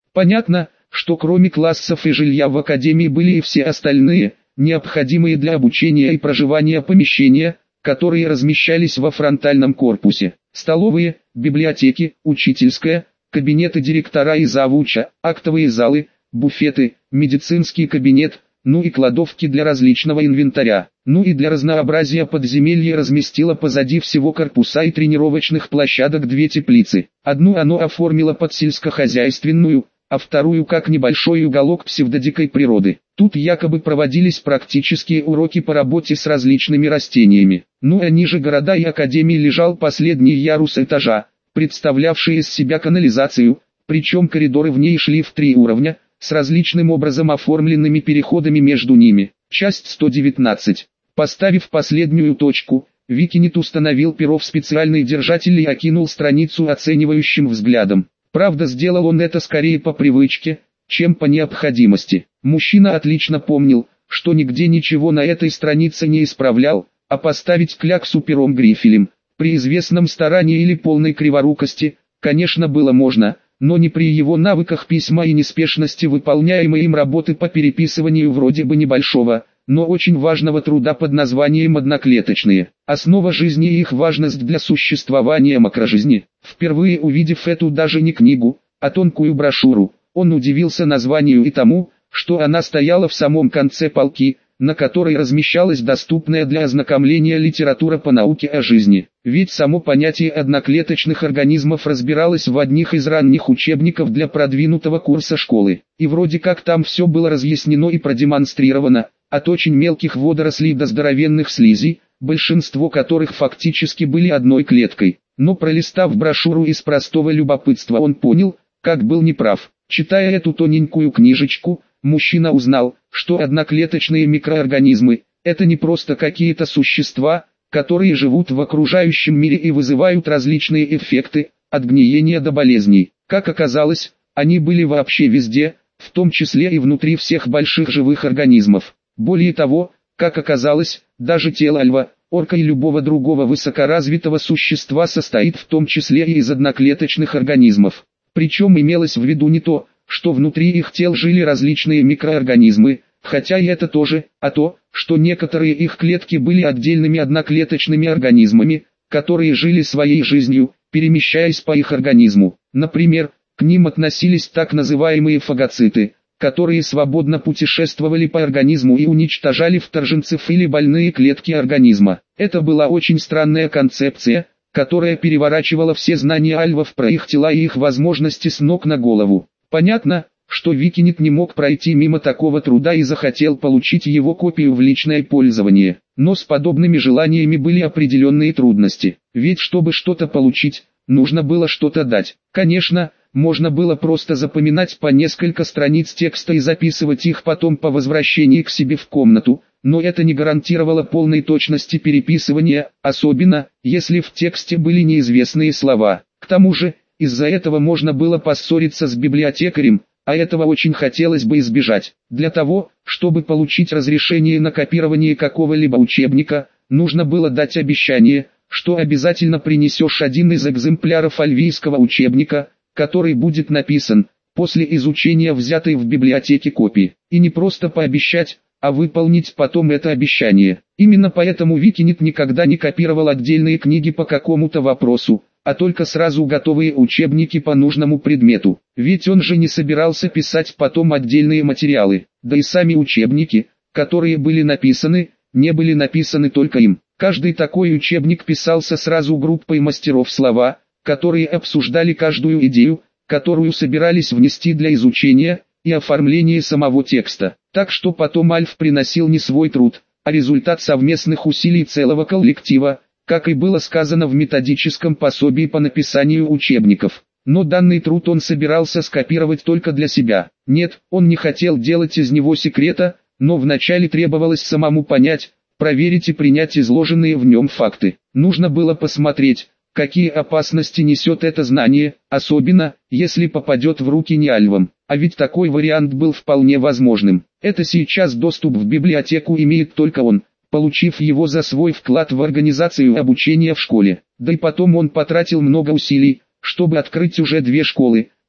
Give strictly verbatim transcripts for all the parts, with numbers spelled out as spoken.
Понятно, что кроме классов и жилья в академии были и все остальные, необходимые для обучения и проживания помещения, которые размещались во фронтальном корпусе. Столовые, библиотеки, учительская, кабинеты директора и завуча, актовые залы, буфеты, медицинский кабинет, ну и кладовки для различного инвентаря. Ну и для разнообразия подземелье разместило позади всего корпуса и тренировочных площадок две теплицы. Одну оно оформило под сельскохозяйственную, а вторую как небольшой уголок псевдодикой природы. Тут якобы проводились практические уроки по работе с различными растениями. Ну а ниже города и академии лежал последний ярус этажа, представлявший из себя канализацию, причем коридоры в ней шли в три уровня, с различным образом оформленными переходами между ними. Часть сто девятнадцать. Поставив последнюю точку, Викинит установил перо в специальный держатель и окинул страницу оценивающим взглядом. Правда, сделал он это скорее по привычке, чем по необходимости. Мужчина отлично помнил, что нигде ничего на этой странице не исправлял, а поставить кляксу пером грифелем, при известном старании или полной криворукости, конечно было можно, но не при его навыках письма и неспешности выполняемой им работы по переписыванию вроде бы небольшого, но очень важного труда под названием «одноклеточные». Основа жизни и их важность для существования макрожизни. Впервые увидев эту даже не книгу, а тонкую брошюру, он удивился названию и тому, что она стояла в самом конце полки, на которой размещалась доступная для ознакомления литература по науке о жизни. Ведь само понятие одноклеточных организмов разбиралось в одних из ранних учебников для продвинутого курса школы. И вроде как там все было разъяснено и продемонстрировано, от очень мелких водорослей до здоровенных слизей, большинство которых фактически были одной клеткой. Но пролистав брошюру из простого любопытства, он понял, как был неправ. Читая эту тоненькую книжечку, мужчина узнал, что одноклеточные микроорганизмы – это не просто какие-то существа, которые живут в окружающем мире и вызывают различные эффекты, от гниения до болезней. Как оказалось, они были вообще везде, в том числе и внутри всех больших живых организмов. Более того, как оказалось, даже тело льва, орка и любого другого высокоразвитого существа состоит в том числе и из одноклеточных организмов. Причем имелось в виду не то, что внутри их тел жили различные микроорганизмы, хотя и это тоже, а то, что некоторые их клетки были отдельными одноклеточными организмами, которые жили своей жизнью, перемещаясь по их организму. Например, к ним относились так называемые фагоциты, которые свободно путешествовали по организму и уничтожали вторженцев или больные клетки организма. Это была очень странная концепция, которая переворачивала все знания альвов про их тела и их возможности с ног на голову. Понятно, что Викинит не мог пройти мимо такого труда и захотел получить его копию в личное пользование. Но с подобными желаниями были определенные трудности. Ведь чтобы что-то получить, нужно было что-то дать. Конечно, можно было просто запоминать по несколько страниц текста и записывать их потом по возвращении к себе в комнату, но это не гарантировало полной точности переписывания, особенно, если в тексте были неизвестные слова. К тому же, из-за этого можно было поссориться с библиотекарем, а этого очень хотелось бы избежать. Для того, чтобы получить разрешение на копирование какого-либо учебника, нужно было дать обещание, что обязательно принесешь один из экземпляров альвийского учебника, который будет написан, после изучения взятой в библиотеке копии. И не просто пообещать, а выполнить потом это обещание. Именно поэтому Викинит никогда не копировал отдельные книги по какому-то вопросу, а только сразу готовые учебники по нужному предмету. Ведь он же не собирался писать потом отдельные материалы, да и сами учебники, которые были написаны, не были написаны только им. Каждый такой учебник писался сразу группой мастеров слова, которые обсуждали каждую идею, которую собирались внести для изучения и оформления самого текста. Так что потом Альф приносил не свой труд, а результат совместных усилий целого коллектива, как и было сказано в методическом пособии по написанию учебников. Но данный труд он собирался скопировать только для себя. Нет, он не хотел делать из него секрета, но вначале требовалось самому понять, проверить и принять изложенные в нем факты. Нужно было посмотреть, какие опасности несет это знание, особенно, если попадет в руки не альвам. А ведь такой вариант был вполне возможным. Это сейчас доступ в библиотеку имеет только он, получив его за свой вклад в организацию обучения в школе. Да и потом он потратил много усилий, чтобы открыть уже две школы,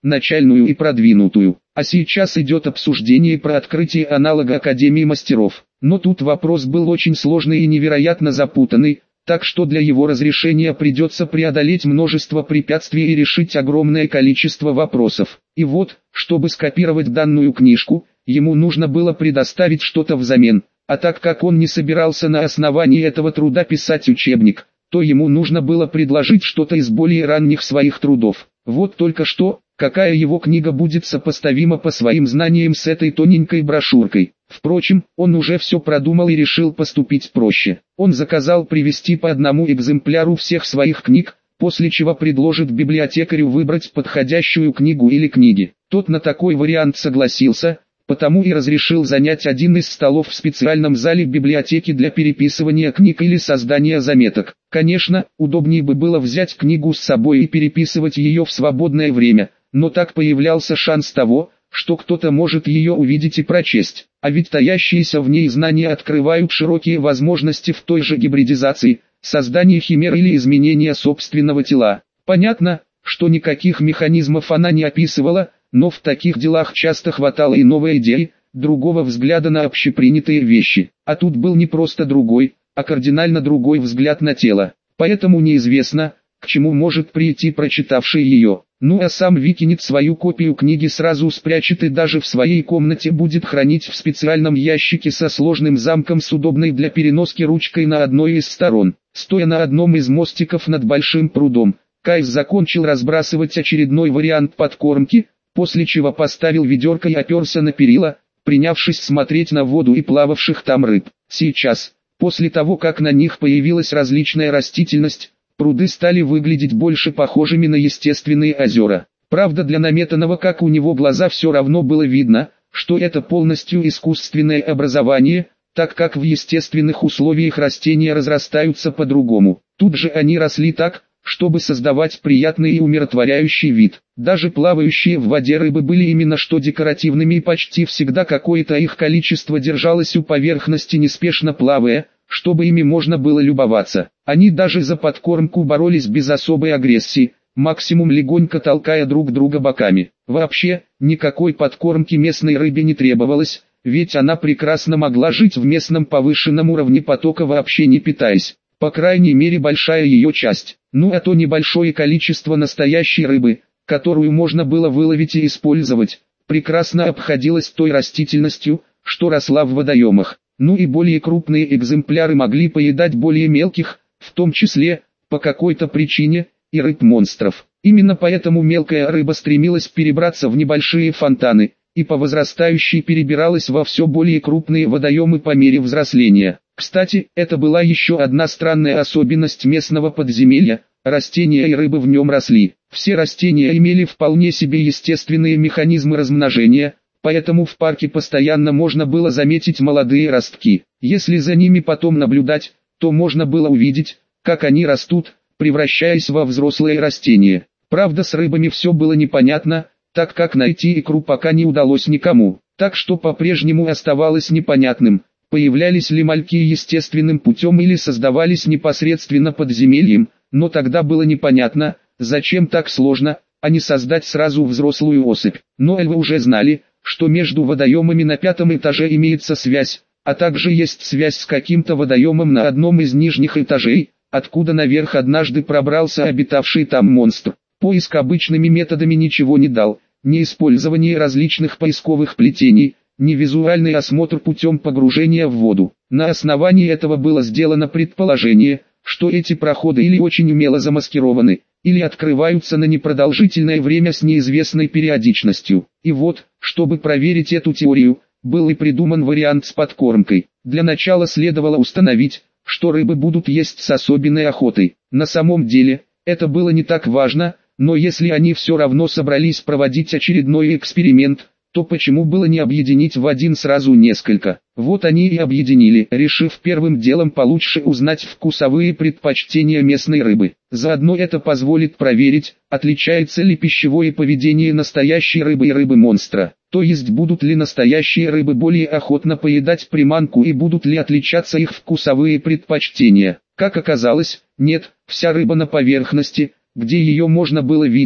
начальную и продвинутую. А сейчас идет обсуждение про открытие аналога Академии мастеров. Но тут вопрос был очень сложный и невероятно запутанный, так что для его разрешения придется преодолеть множество препятствий и решить огромное количество вопросов. И вот, чтобы скопировать данную книжку, ему нужно было предоставить что-то взамен, а так как он не собирался на основании этого труда писать учебник, то ему нужно было предложить что-то из более ранних своих трудов. Вот только что, какая его книга будет сопоставима по своим знаниям с этой тоненькой брошюркой. Впрочем, он уже все продумал и решил поступить проще. Он заказал привезти по одному экземпляру всех своих книг, после чего предложит библиотекарю выбрать подходящую книгу или книги. Тот на такой вариант согласился, потому и разрешил занять один из столов в специальном зале библиотеки для переписывания книг или создания заметок. Конечно, удобнее бы было взять книгу с собой и переписывать ее в свободное время, но так появлялся шанс того, что кто-то может ее увидеть и прочесть. А ведь таящиеся в ней знания открывают широкие возможности в той же гибридизации, создании химер или изменения собственного тела. Понятно, что никаких механизмов она не описывала, но в таких делах часто хватало и новой идеи, другого взгляда на общепринятые вещи. А тут был не просто другой, а кардинально другой взгляд на тело. Поэтому неизвестно, к чему может прийти прочитавший ее. Ну а сам выкинет свою копию книги, сразу спрячет и даже в своей комнате будет хранить в специальном ящике со сложным замком с удобной для переноски ручкой на одной из сторон. Стоя на одном из мостиков над большим прудом, Кайс закончил разбрасывать очередной вариант подкормки, после чего поставил ведерко и оперся на перила, принявшись смотреть на воду и плававших там рыб. Сейчас, после того как на них появилась различная растительность, пруды стали выглядеть больше похожими на естественные озера. Правда, для наметанного как у него глаза все равно было видно, что это полностью искусственное образование, так как в естественных условиях растения разрастаются по-другому. Тут же они росли так, чтобы создавать приятный и умиротворяющий вид. Даже плавающие в воде рыбы были именно что декоративными, и почти всегда какое-то их количество держалось у поверхности, неспешно плавая, чтобы ими можно было любоваться. Они даже за подкормку боролись без особой агрессии, максимум легонько толкая друг друга боками. Вообще, никакой подкормки местной рыбе не требовалось, ведь она прекрасно могла жить в местном повышенном уровне потока, вообще не питаясь. По крайней мере, большая ее часть. Ну а то небольшое количество настоящей рыбы, которую можно было выловить и использовать, прекрасно обходилось той растительностью, что росла в водоемах. Ну и более крупные экземпляры могли поедать более мелких, в том числе, по какой-то причине, и рыб-монстров. Именно поэтому мелкая рыба стремилась перебраться в небольшие фонтаны, и по возрастающей перебиралась во все более крупные водоемы по мере взросления. Кстати, это была еще одна странная особенность местного подземелья, растения и рыбы в нем росли. Все растения имели вполне себе естественные механизмы размножения, поэтому в парке постоянно можно было заметить молодые ростки. Если за ними потом наблюдать, то можно было увидеть, как они растут, превращаясь во взрослые растения. Правда, с рыбами все было непонятно, так как найти икру пока не удалось никому. Так что по-прежнему оставалось непонятным, появлялись ли мальки естественным путем или создавались непосредственно подземельем, но тогда было непонятно, зачем так сложно, а не создать сразу взрослую особь. Но эльвы уже знали, что между водоемами на пятом этаже имеется связь, а также есть связь с каким-то водоемом на одном из нижних этажей, откуда наверх однажды пробрался обитавший там монстр. Поиск обычными методами ничего не дал, ни использование различных поисковых плетений, ни визуальный осмотр путем погружения в воду. На основании этого было сделано предположение, что эти проходы или очень умело замаскированы, или открываются на непродолжительное время с неизвестной периодичностью. И вот, чтобы проверить эту теорию, был и придуман вариант с подкормкой. Для начала следовало установить, что рыбы будут есть с особенной охотой. На самом деле, это было не так важно, но если они все равно собрались проводить очередной эксперимент, то почему было не объединить в один сразу несколько? Вот они и объединили, решив первым делом получше узнать вкусовые предпочтения местной рыбы. Заодно это позволит проверить, отличается ли пищевое поведение настоящей рыбы и рыбы-монстра. То есть будут ли настоящие рыбы более охотно поедать приманку и будут ли отличаться их вкусовые предпочтения. Как оказалось, нет, вся рыба на поверхности, где ее можно было видеть,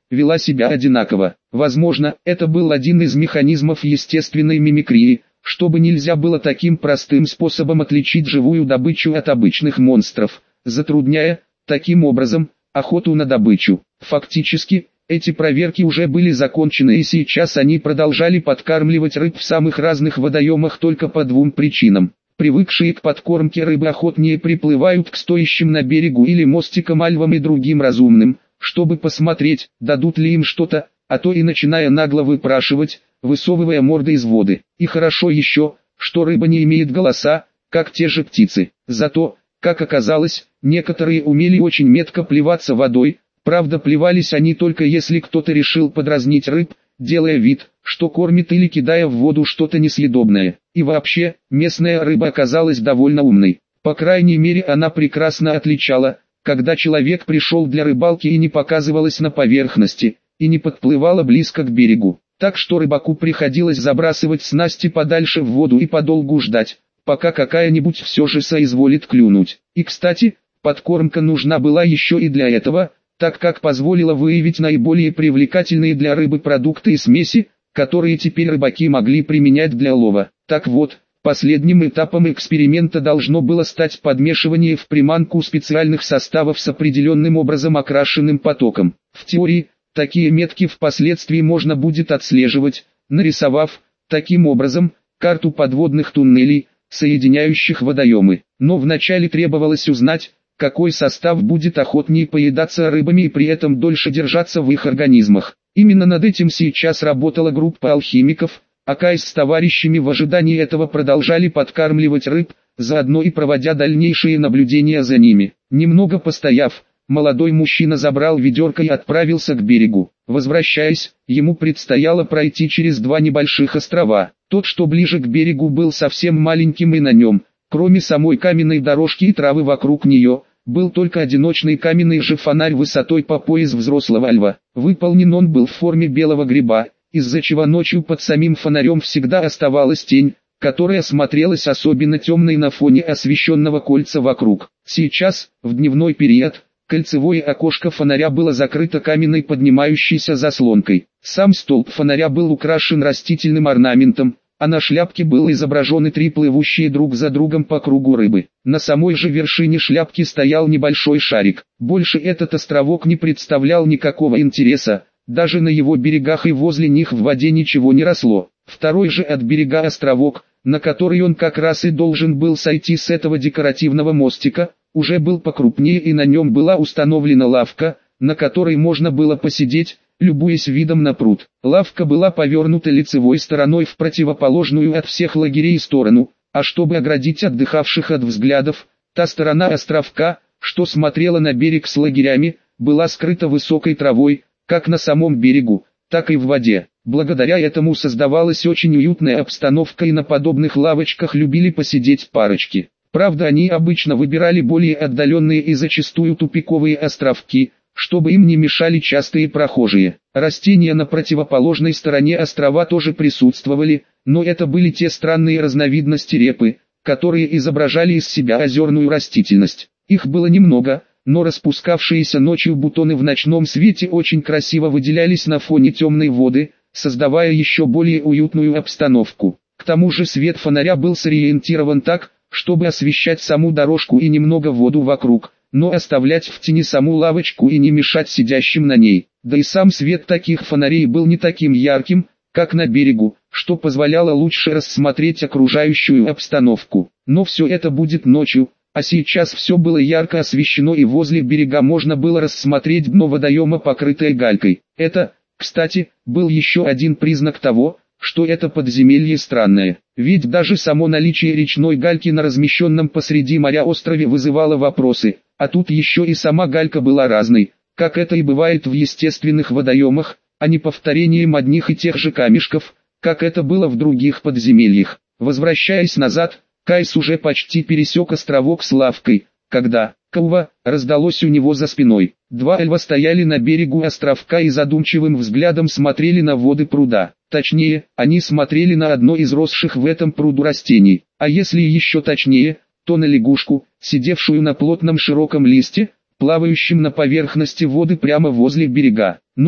вела себя одинаково. Возможно, это был один из механизмов естественной мимикрии, чтобы нельзя было таким простым способом отличить живую добычу от обычных монстров, затрудняя, таким образом, охоту на добычу. Фактически, эти проверки уже были закончены, и сейчас они продолжали подкармливать рыб в самых разных водоемах только по двум причинам. Привыкшие к подкормке рыбы охотнее приплывают к стоящим на берегу или мостикам альвам и другим разумным, чтобы посмотреть, дадут ли им что-то, а то и начиная нагло выпрашивать, высовывая морды из воды. И хорошо еще, что рыба не имеет голоса, как те же птицы. Зато, как оказалось, некоторые умели очень метко плеваться водой, правда плевались они только если кто-то решил подразнить рыб, делая вид, что кормит или кидая в воду что-то несъедобное. И вообще, местная рыба оказалась довольно умной. По крайней мере, она прекрасно отличала, когда человек пришел для рыбалки и не показывалась на поверхности, и не подплывала близко к берегу. Так что рыбаку приходилось забрасывать снасти подальше в воду и подолгу ждать, пока какая-нибудь все же соизволит клюнуть. И кстати, подкормка нужна была еще и для этого, так как позволила выявить наиболее привлекательные для рыбы продукты и смеси, которые теперь рыбаки могли применять для лова. Так вот, последним этапом эксперимента должно было стать подмешивание в приманку специальных составов с определенным образом окрашенным потоком. В теории, такие метки впоследствии можно будет отслеживать, нарисовав, таким образом, карту подводных туннелей, соединяющих водоемы. Но вначале требовалось узнать, какой состав будет охотнее поедаться рыбами и при этом дольше держаться в их организмах. Именно над этим сейчас работала группа алхимиков, а Кайс с товарищами в ожидании этого продолжали подкармливать рыб, заодно и проводя дальнейшие наблюдения за ними. Немного постояв, молодой мужчина забрал ведерко и отправился к берегу. Возвращаясь, ему предстояло пройти через два небольших острова. Тот, что ближе к берегу, был совсем маленьким, и на нем, кроме самой каменной дорожки и травы вокруг нее, был только одиночный каменный же фонарь высотой по пояс взрослого льва. Выполнен он был в форме белого гриба, из-за чего ночью под самим фонарем всегда оставалась тень, которая смотрелась особенно темной на фоне освещенного кольца вокруг. Сейчас, в дневной период, кольцевое окошко фонаря было закрыто каменной поднимающейся заслонкой. Сам столб фонаря был украшен растительным орнаментом, а на шляпке было изображены три плывущие друг за другом по кругу рыбы. На самой же вершине шляпки стоял небольшой шарик. Больше этот островок не представлял никакого интереса, даже на его берегах и возле них в воде ничего не росло. Второй же от берега островок, на который он как раз и должен был сойти с этого декоративного мостика, уже был покрупнее, и на нем была установлена лавка, на которой можно было посидеть, любуясь видом на пруд. Лавка была повернута лицевой стороной в противоположную от всех лагерей сторону, а чтобы оградить отдыхавших от взглядов, та сторона островка, что смотрела на берег с лагерями, была скрыта высокой травой, как на самом берегу, так и в воде. Благодаря этому создавалась очень уютная обстановка, и на подобных лавочках любили посидеть парочки. Правда, они обычно выбирали более отдаленные и зачастую тупиковые островки, чтобы им не мешали частые прохожие. Растения на противоположной стороне острова тоже присутствовали, но это были те странные разновидности репы, которые изображали из себя озерную растительность. Их было немного, но распускавшиеся ночью бутоны в ночном свете очень красиво выделялись на фоне темной воды, создавая еще более уютную обстановку. К тому же свет фонаря был сориентирован так, чтобы освещать саму дорожку и немного воду вокруг, но оставлять в тени саму лавочку и не мешать сидящим на ней. Да и сам свет таких фонарей был не таким ярким, как на берегу, что позволяло лучше рассмотреть окружающую обстановку. Но все это будет ночью, а сейчас все было ярко освещено, и возле берега можно было рассмотреть дно водоема, покрытое галькой. Это, кстати, был еще один признак того, что это подземелье странное. Ведь даже само наличие речной гальки на размещенном посреди моря острове вызывало вопросы, а тут еще и сама галька была разной, как это и бывает в естественных водоемах, а не повторением одних и тех же камешков, как это было в других подземельях. Возвращаясь назад, Кайс уже почти пересек островок с лавкой, когда «Каува» раздалось у него за спиной. Два эльва стояли на берегу островка и задумчивым взглядом смотрели на воды пруда. Точнее, они смотрели на одно из росших в этом пруду растений, а если еще точнее, то на лягушку, сидевшую на плотном широком листе, плавающем на поверхности воды прямо возле берега. Ну,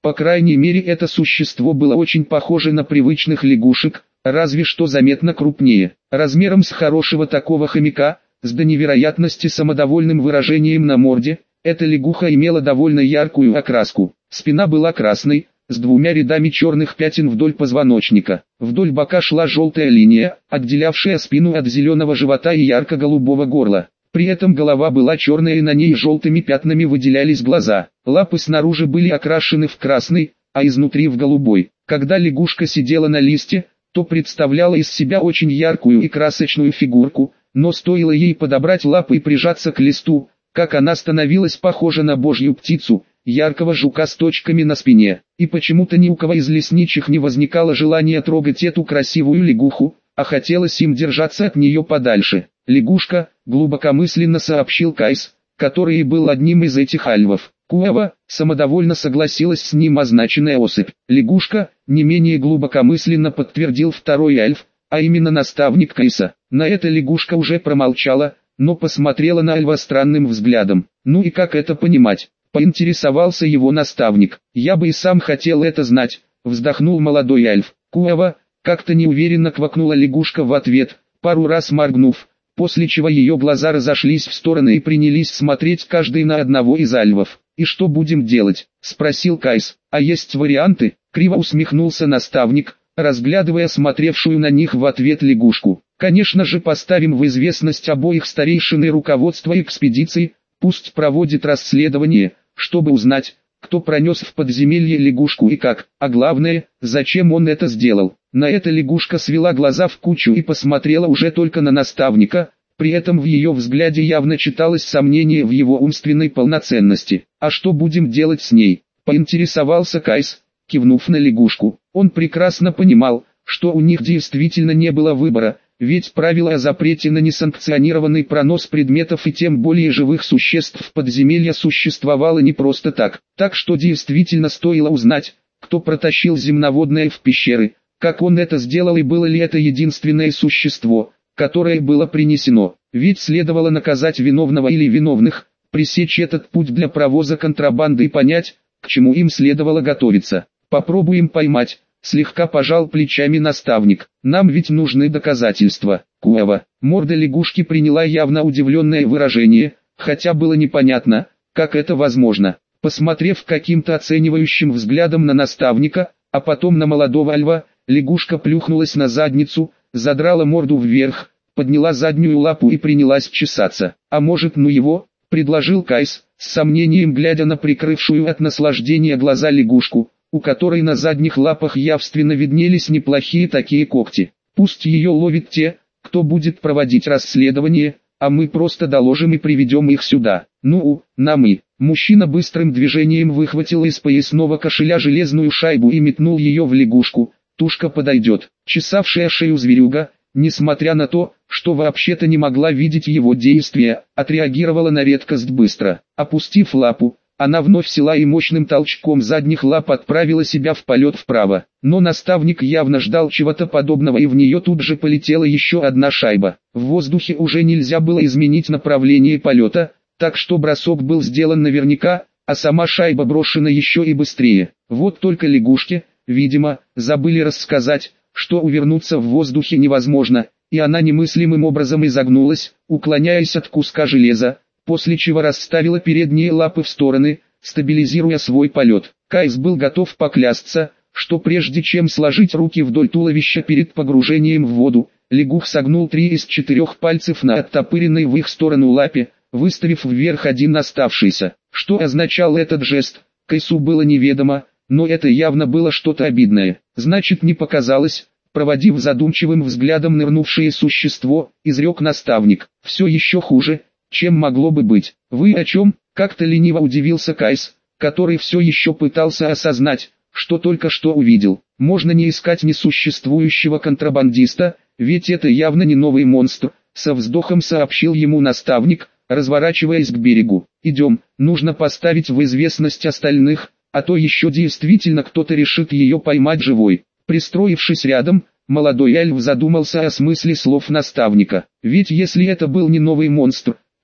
По крайней мере, это существо было очень похоже на привычных лягушек, разве что заметно крупнее. Размером с хорошего такого хомяка, с до невероятности самодовольным выражением на морде, эта лягуха имела довольно яркую окраску. Спина была красной, с двумя рядами черных пятен вдоль позвоночника. Вдоль бока шла желтая линия, отделявшая спину от зеленого живота и ярко-голубого горла. При этом голова была черная и на ней желтыми пятнами выделялись глаза. Лапы снаружи были окрашены в красный, а изнутри в голубой. Когда лягушка сидела на листе, то представляла из себя очень яркую и красочную фигурку, но стоило ей подобрать лапы и прижаться к листу, как она становилась похожа на божью птицу, яркого жука с точками на спине. И почему-то ни у кого из лесничих не возникало желания трогать эту красивую лягуху, а хотелось им держаться от нее подальше. «Лягушка», — глубокомысленно сообщил Кайс, который и был одним из этих альвов. «Куэва», — самодовольно согласилась с ним означенная особь. «Лягушка», — не менее глубокомысленно подтвердил второй альв, а именно наставник Кайса. На это лягушка уже промолчала, но посмотрела на альва странным взглядом. «Ну и как это понимать?» — поинтересовался его наставник. «Я бы и сам хотел это знать», — вздохнул молодой альв. «Куэва», — как-то неуверенно квакнула лягушка в ответ, пару раз моргнув, после чего ее глаза разошлись в стороны и принялись смотреть каждый на одного из альвов. «И что будем делать?» — спросил Кайс. «А есть варианты?» — криво усмехнулся наставник, разглядывая смотревшую на них в ответ лягушку. «Конечно же поставим в известность обоих старейшин и руководство экспедиции, пусть проводит расследование, чтобы узнать, кто пронес в подземелье лягушку и как, а главное, зачем он это сделал». На это лягушка свела глаза в кучу и посмотрела уже только на наставника, при этом в ее взгляде явно читалось сомнение в его умственной полноценности. «А что будем делать с ней?» — поинтересовался Кайс, кивнув на лягушку. Он прекрасно понимал, что у них действительно не было выбора, ведь правило о запрете на несанкционированный пронос предметов и тем более живых существ в подземелье существовало не просто так. Так что действительно стоило узнать, кто протащил земноводное в пещеры, как он это сделал и было ли это единственное существо, которое было принесено. Ведь следовало наказать виновного или виновных, пресечь этот путь для провоза контрабанды и понять, к чему им следовало готовиться. «Попробуем поймать», — слегка пожал плечами наставник. «Нам ведь нужны доказательства». Куэва. Морда лягушки приняла явно удивленное выражение, хотя было непонятно, как это возможно. Посмотрев каким-то оценивающим взглядом на наставника, а потом на молодого альва, лягушка плюхнулась на задницу, задрала морду вверх, подняла заднюю лапу и принялась чесаться. «А может, ну его?» — предложил Кайс, с сомнением глядя на прикрывшую от наслаждения глаза лягушку, у которой на задних лапах явственно виднелись неплохие такие когти. «Пусть ее ловят те, кто будет проводить расследование, а мы просто доложим и приведем их сюда. Ну, нам и...» Мужчина быстрым движением выхватил из поясного кошеля железную шайбу и метнул ее в лягушку. Тушка подойдет. Чесавшая шею зверюга, несмотря на то, что вообще-то не могла видеть его действия, отреагировала на редкость быстро. Опустив лапу, она вновь села и мощным толчком задних лап отправила себя в полет вправо. Но наставник явно ждал чего-то подобного, и в нее тут же полетела еще одна шайба. В воздухе уже нельзя было изменить направление полета, так что бросок был сделан наверняка, а сама шайба брошена еще и быстрее. Вот только лягушке, видимо, забыли рассказать, что увернуться в воздухе невозможно, и она немыслимым образом изогнулась, уклоняясь от куска железа, после чего расставила передние лапы в стороны, стабилизируя свой полет. Кайс был готов поклясться, что прежде чем сложить руки вдоль туловища перед погружением в воду, лягух согнул три из четырех пальцев на оттопыренной в их сторону лапе, выставив вверх один оставшийся. Что означал этот жест, Кайсу было неведомо, но это явно было что-то обидное. Значит, не показалось, проводив задумчивым взглядом нырнувшее существо, изрек наставник. Все еще хуже, чем могло бы быть. «Вы о чем?» — как-то лениво удивился Кайс, который все еще пытался осознать, что только что увидел. Можно не искать несуществующего контрабандиста, ведь это явно не новый монстр, со вздохом сообщил ему наставник, разворачиваясь к берегу. «Идем, нужно поставить в известность остальных, а то еще действительно кто-то решит ее поймать живой». Пристроившись рядом, молодой альв задумался о смысле слов наставника. Ведь если это был не новый монстр,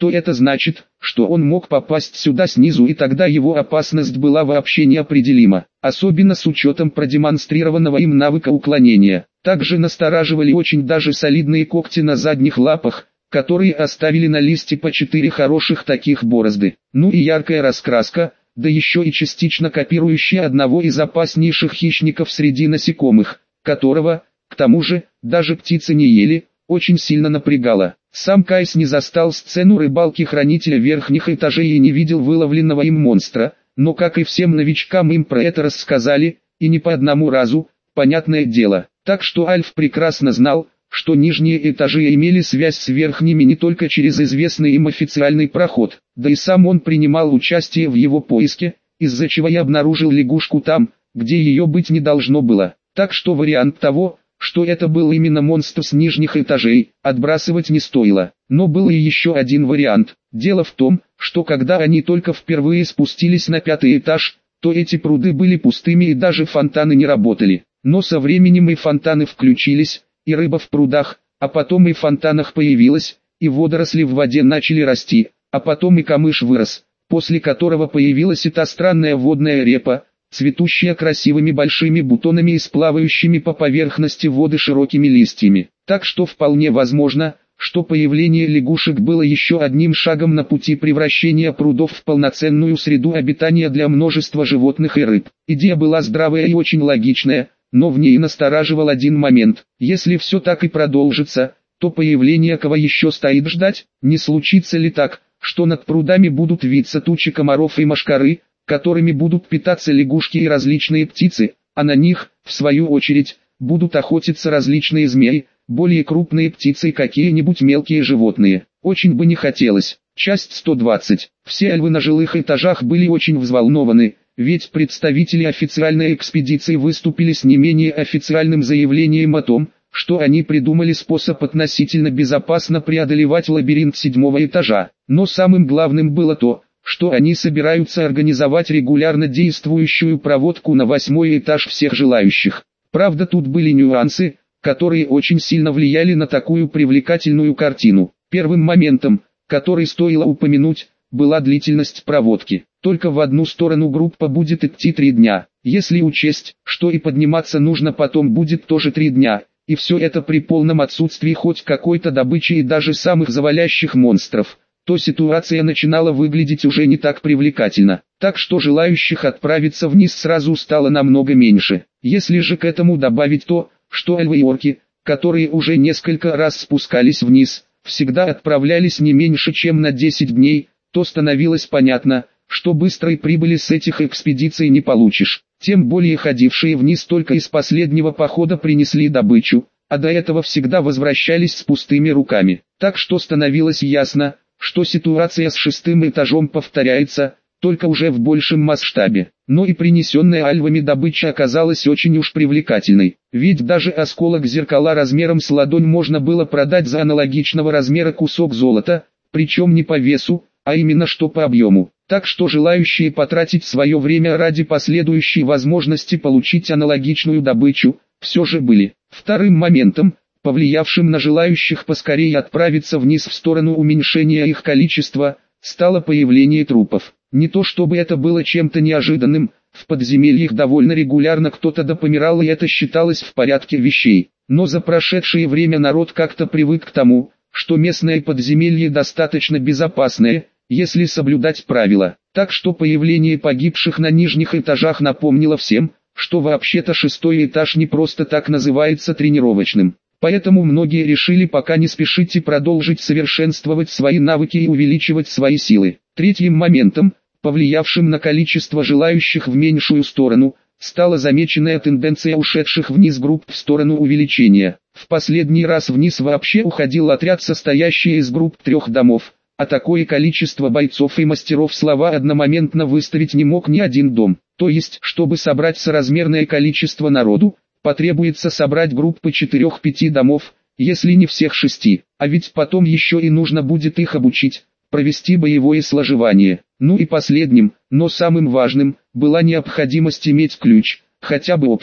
то это значит, что он мог попасть сюда снизу, и тогда его опасность была вообще неопределима, особенно с учетом продемонстрированного им навыка уклонения. Также настораживали очень даже солидные когти на задних лапах, которые оставили на листе по четыре хороших таких борозды. Ну и яркая раскраска, да еще и частично копирующая одного из опаснейших хищников среди насекомых, которого, к тому же, даже птицы не ели, очень сильно напрягала. Сам Кайс не застал сцену рыбалки хранителя верхних этажей и не видел выловленного им монстра, но как и всем новичкам им про это рассказали, и не по одному разу, понятное дело. Так что Альф прекрасно знал, что нижние этажи имели связь с верхними не только через известный им официальный проход, да и сам он принимал участие в его поиске, из-за чего я обнаружил лягушку там, где ее быть не должно было. Так что вариант того, что это был именно монстр с нижних этажей, отбрасывать не стоило. Но был и еще один вариант. Дело в том, что когда они только впервые спустились на пятый этаж, то эти пруды были пустыми и даже фонтаны не работали. Но со временем и фонтаны включились, и рыба в прудах, а потом и в фонтанах появилась, и водоросли в воде начали расти, а потом и камыш вырос, после которого появилась и та странная водная репа, цветущая красивыми большими бутонами и с плавающими по поверхности воды широкими листьями. Так что вполне возможно, что появление лягушек было еще одним шагом на пути превращения прудов в полноценную среду обитания для множества животных и рыб. Идея была здравая и очень логичная, но в ней настораживал один момент. Если все так и продолжится, то появление кого еще стоит ждать? Не случится ли так, что над прудами будут виться тучи комаров и мошкары, которыми будут питаться лягушки и различные птицы, а на них, в свою очередь, будут охотиться различные змеи, более крупные птицы и какие-нибудь мелкие животные. Очень бы не хотелось. Часть сто двадцать. Все альвы на жилых этажах были очень взволнованы, ведь представители официальной экспедиции выступили с не менее официальным заявлением о том, что они придумали способ относительно безопасно преодолевать лабиринт седьмого этажа. Но самым главным было то, что они собираются организовать регулярно действующую проводку на восьмой этаж всех желающих. Правда, тут были нюансы, которые очень сильно влияли на такую привлекательную картину. Первым моментом, который стоило упомянуть, была длительность проводки. Только в одну сторону группа будет идти три дня. Если учесть, что и подниматься нужно потом будет тоже три дня, и все это при полном отсутствии хоть какой-то добычи и даже самых завалящих монстров, то ситуация начинала выглядеть уже не так привлекательно. Так что желающих отправиться вниз сразу стало намного меньше. Если же к этому добавить то, что альвы и орки, которые уже несколько раз спускались вниз, всегда отправлялись не меньше чем на десять дней, то становилось понятно, что быстрой прибыли с этих экспедиций не получишь. Тем более ходившие вниз только из последнего похода принесли добычу, а до этого всегда возвращались с пустыми руками. Так что становилось ясно, что ситуация с шестым этажом повторяется, только уже в большем масштабе. Но и принесенная альвами добыча оказалась очень уж привлекательной, ведь даже осколок зеркала размером с ладонь можно было продать за аналогичного размера кусок золота, причем не по весу, а именно что по объему. Так что желающие потратить свое время ради последующей возможности получить аналогичную добычу, все же были. Вторым моментом, повлиявшим на желающих поскорее отправиться вниз в сторону уменьшения их количества, стало появление трупов. Не то чтобы это было чем-то неожиданным, в подземельях довольно регулярно кто-то допомирал и это считалось в порядке вещей. Но за прошедшее время народ как-то привык к тому, что местное подземелье достаточно безопасное, если соблюдать правила. Так что появление погибших на нижних этажах напомнило всем, что вообще-то шестой этаж не просто так называется тренировочным. Поэтому многие решили пока не спешить и продолжить совершенствовать свои навыки и увеличивать свои силы. Третьим моментом, повлиявшим на количество желающих в меньшую сторону, стала замеченная тенденция ушедших вниз групп в сторону увеличения. В последний раз вниз вообще уходил отряд, состоящий из групп трех домов, а такое количество бойцов и мастеров слова одномоментно выставить не мог ни один дом. То есть, чтобы собрать соразмерное количество народу, потребуется собрать группы четырех-пяти домов, если не всех шести, а ведь потом еще и нужно будет их обучить, провести боевое сложевание. Ну и последним, но самым важным, была необходимость иметь ключ, хотя бы общий,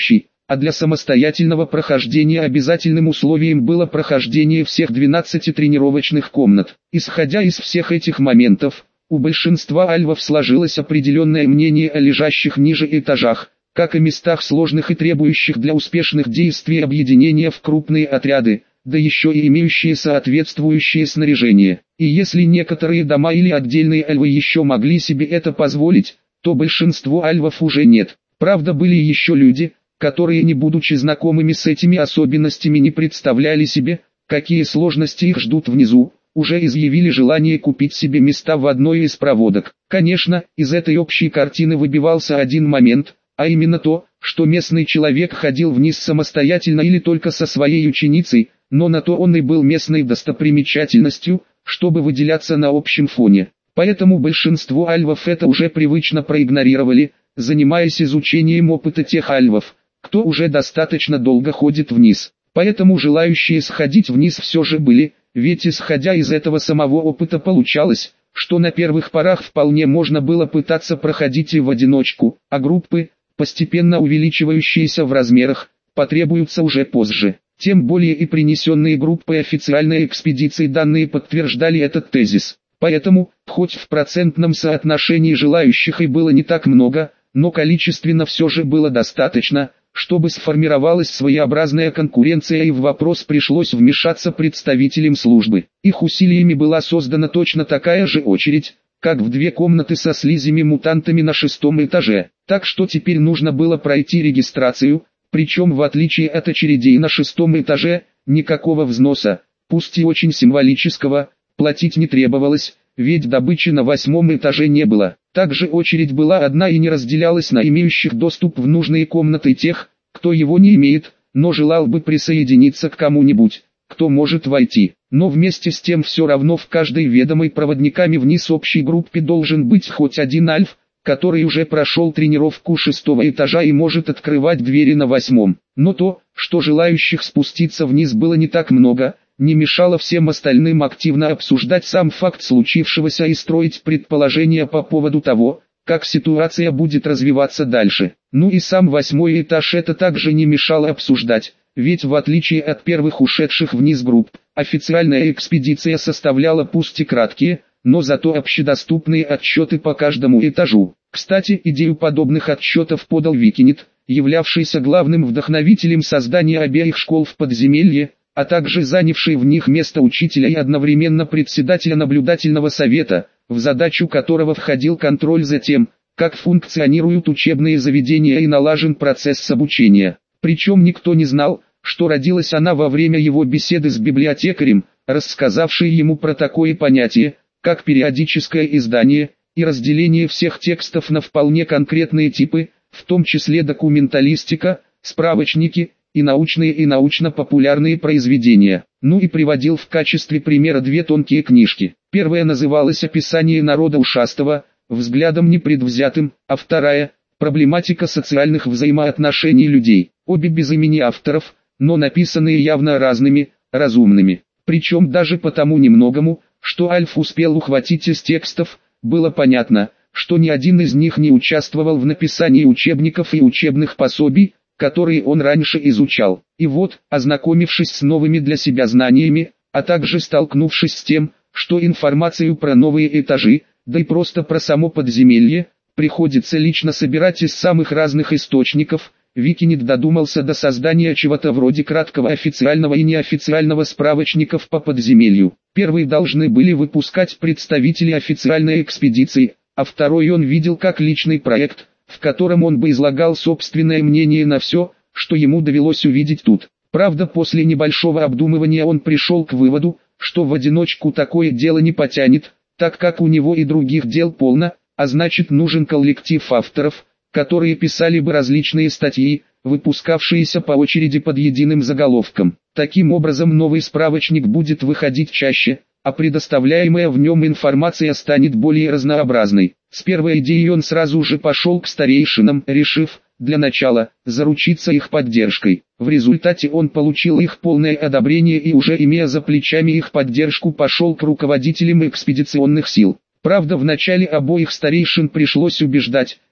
а для самостоятельного прохождения обязательным условием было прохождение всех двенадцати тренировочных комнат. Исходя из всех этих моментов, у большинства альвов сложилось определенное мнение о лежащих ниже этажах, как и местах сложных и требующих для успешных действий объединения в крупные отряды, да еще и имеющие соответствующее снаряжение. И если некоторые дома или отдельные альвы еще могли себе это позволить, то большинство альвов уже нет. Правда, были еще люди, которые, не будучи знакомыми с этими особенностями, не представляли себе, какие сложности их ждут внизу, уже изъявили желание купить себе места в одной из проводок. Конечно, из этой общей картины выбивался один момент, а именно то, что местный человек ходил вниз самостоятельно или только со своей ученицей, но на то он и был местной достопримечательностью, чтобы выделяться на общем фоне. Поэтому большинство альвов это уже привычно проигнорировали, занимаясь изучением опыта тех альвов, кто уже достаточно долго ходит вниз. Поэтому желающие сходить вниз все же были, ведь исходя из этого самого опыта получалось, что на первых порах вполне можно было пытаться проходить и в одиночку, а группы, постепенно увеличивающиеся в размерах, потребуются уже позже. Тем более и принесенные группой официальной экспедиции данные подтверждали этот тезис. Поэтому, хоть в процентном соотношении желающих и было не так много, но количественно все же было достаточно, чтобы сформировалась своеобразная конкуренция, и в вопрос пришлось вмешаться представителям службы. Их усилиями была создана точно такая же очередь, как в две комнаты со слизями-мутантами на шестом этаже. Так что теперь нужно было пройти регистрацию, причем в отличие от очередей на шестом этаже, никакого взноса, пусть и очень символического, платить не требовалось, ведь добычи на восьмом этаже не было. Также очередь была одна и не разделялась на имеющих доступ в нужные комнаты тех, кто его не имеет, но желал бы присоединиться к кому-нибудь, кто может войти. Но вместе с тем все равно в каждой ведомой проводниками вниз общей группе должен быть хоть один альф, который уже прошел тренировку шестого этажа и может открывать двери на восьмом. Но то, что желающих спуститься вниз было не так много, не мешало всем остальным активно обсуждать сам факт случившегося и строить предположения по поводу того, как ситуация будет развиваться дальше. Ну и сам восьмой этаж это также не мешало обсуждать, ведь в отличие от первых ушедших вниз групп, официальная экспедиция составляла пусть и краткие, но зато общедоступные отчеты по каждому этажу. Кстати, идею подобных отчетов подал Викинит, являвшийся главным вдохновителем создания обеих школ в подземелье, а также занявший в них место учителя и одновременно председателя наблюдательного совета, в задачу которого входил контроль за тем, как функционируют учебные заведения и налажен процесс обучения. Причем никто не знал, что родилась она во время его беседы с библиотекарем, рассказавшей ему про такое понятие, как периодическое издание, и разделение всех текстов на вполне конкретные типы, в том числе документалистика, справочники, и научные и научно-популярные произведения. Ну и приводил в качестве примера две тонкие книжки. Первая называлась «Описание народа ушастого», взглядом непредвзятым, а вторая – «Проблематика социальных взаимоотношений людей». Обе без имени авторов, но написанные явно разными, разумными. Причем даже по тому немногому, что Альф успел ухватить из текстов, было понятно, что ни один из них не участвовал в написании учебников и учебных пособий, которые он раньше изучал. И вот, ознакомившись с новыми для себя знаниями, а также столкнувшись с тем, что информацию про новые этажи, да и просто про само подземелье, приходится лично собирать из самых разных источников, Викинит додумался до создания чего-то вроде краткого официального и неофициального справочников по подземелью. Первые должны были выпускать представители официальной экспедиции, а второй он видел как личный проект, в котором он бы излагал собственное мнение на все, что ему довелось увидеть тут. Правда, после небольшого обдумывания он пришел к выводу, что в одиночку такое дело не потянет, так как у него и других дел полно, а значит нужен коллектив авторов, которые писали бы различные статьи, выпускавшиеся по очереди под единым заголовком. Таким образом новый справочник будет выходить чаще, а предоставляемая в нем информация станет более разнообразной. С первой идеей он сразу же пошел к старейшинам, решив, для начала, заручиться их поддержкой. В результате он получил их полное одобрение и уже имея за плечами их поддержку пошел к руководителям экспедиционных сил. Правда, в начале обоих старейшин пришлось убеждать,